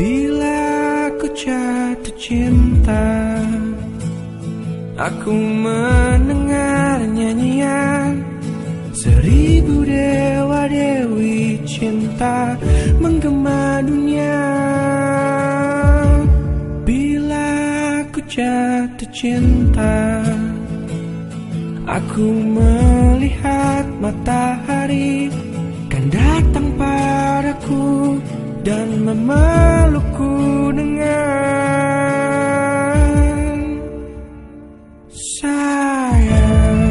Bila aku jatuh cinta, aku mendengar nyanyian 1000 dewa-dewi cinta menggema dunia. Bila aku jatuh cinta, aku melihat matahari kan datang padaku dan memelukku dengan sayang.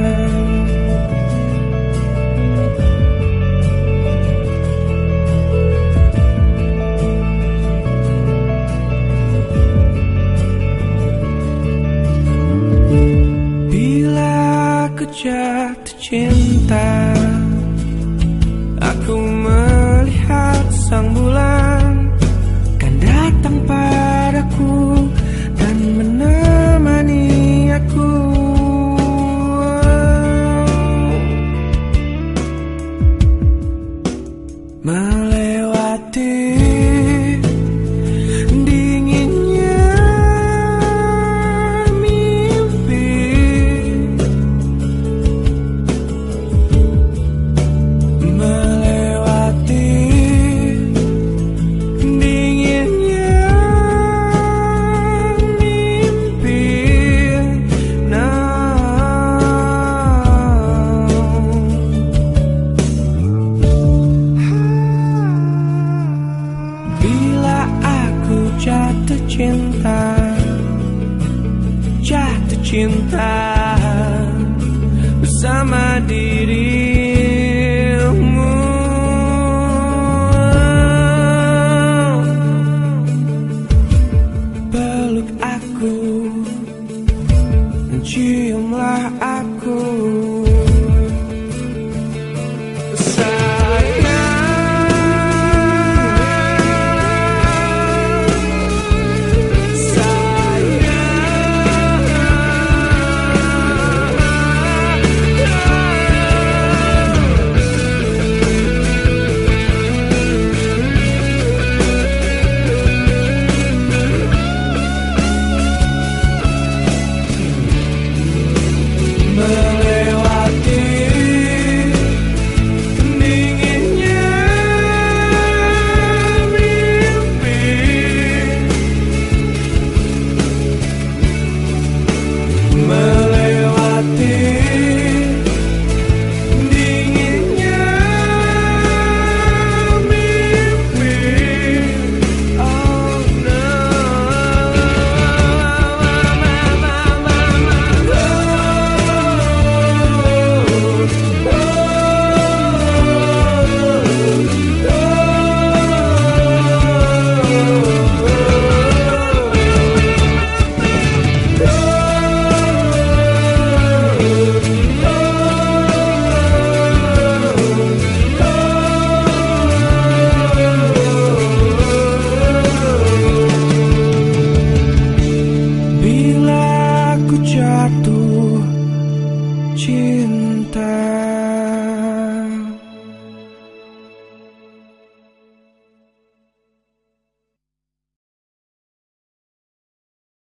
Bila aku jatuh cinta, aku melihat sang bulan kan datang padaku dan menemani aku. Melewati dinginnya mimpi, melewati dinginnya mimpi. Bila aku jatuh cinta, jatuh cinta bersama dia.